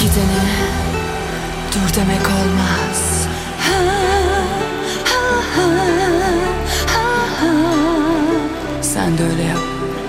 Gidene dur demek olmaz. Sen de öyle yap.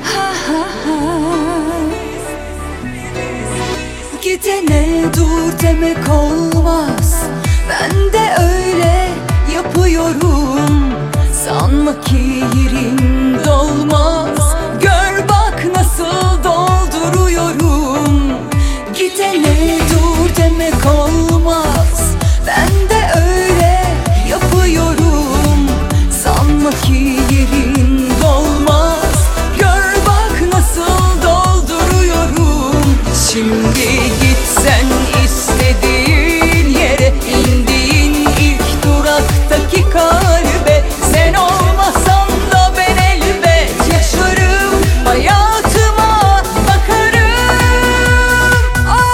Gidene dur demek olmaz. Ben de öyle yapıyorum. Sanma ki yerim dolmaz. Gör bak nasıl dolduruyorum. Gidene dur demek olmaz. Ben de öyle yapıyorum. Sanma ki yerim dolmaz. Gör bak nasıl dolduruyorum. Şimdi gitsen istediğin yere, indiğin ilk duraktaki kalbe. Sen olmasan da ben elbet yaşarım, hayatıma bakarım.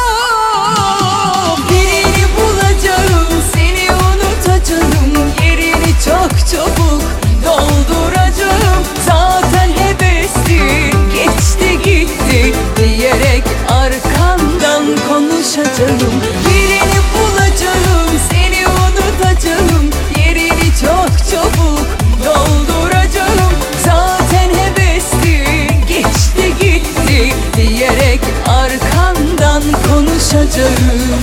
Birini bulacağım, seni unutacağım, yerini çok çabuk dolduracağım. Zaten hevesli geçti gitti diyerek arkandan konuşacağım. Birini bulacağım, seni unutacağım, yerini çok çabuk dolduracağım. Zaten hevesli geçti gitti diyerek arkandan konuşacağım.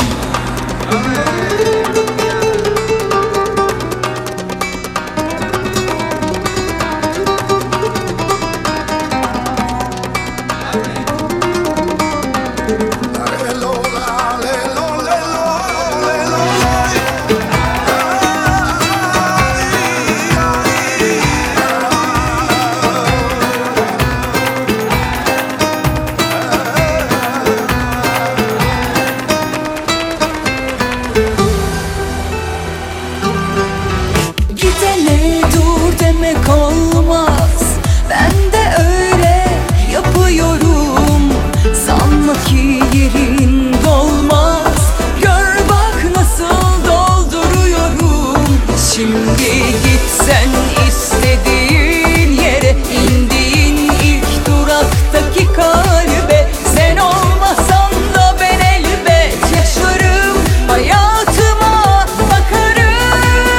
Gidene dur demek olmaz. Ben de öyle yapıyorum. Sanma ki yerin dolmaz. Gör bak nasıl dolduruyorum. Şimdi gitsen istediğin yere, indiğin ilk duraktaki kalbe. Sen olmasan da ben elbet yaşarım, hayatıma bakarım.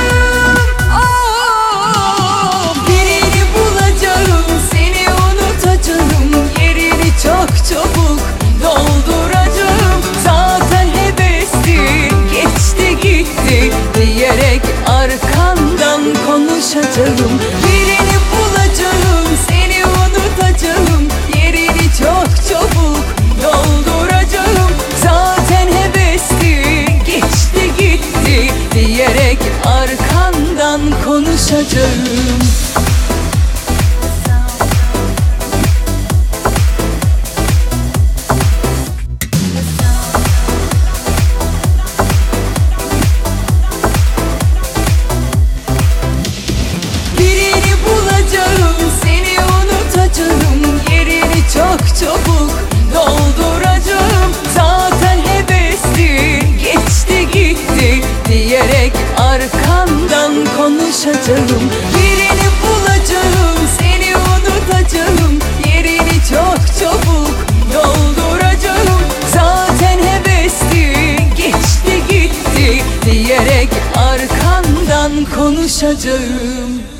Birini bulacağım, seni unutacağım, yerini çok çabuk dolduracağım. Zaten hevesli geçti gitti diyerek arkandan konuşacağım. Birini bulacağım, seni unutacağım, yerini çok çabuk dolduracağım. Zaten hevesli geçti gitti diyerek arkandan konuşacağım. Birini bulacağım, seni unutacağım, yerini çok çabuk dolduracağım. Zaten hevesli geçti gitti diyerek arkandan konuşacağım. Birini bulacağım, seni unutacağım, yerini çok çabuk dolduracağım. Zaten hevesli geçti gitti diyerek arkandan konuşacağım.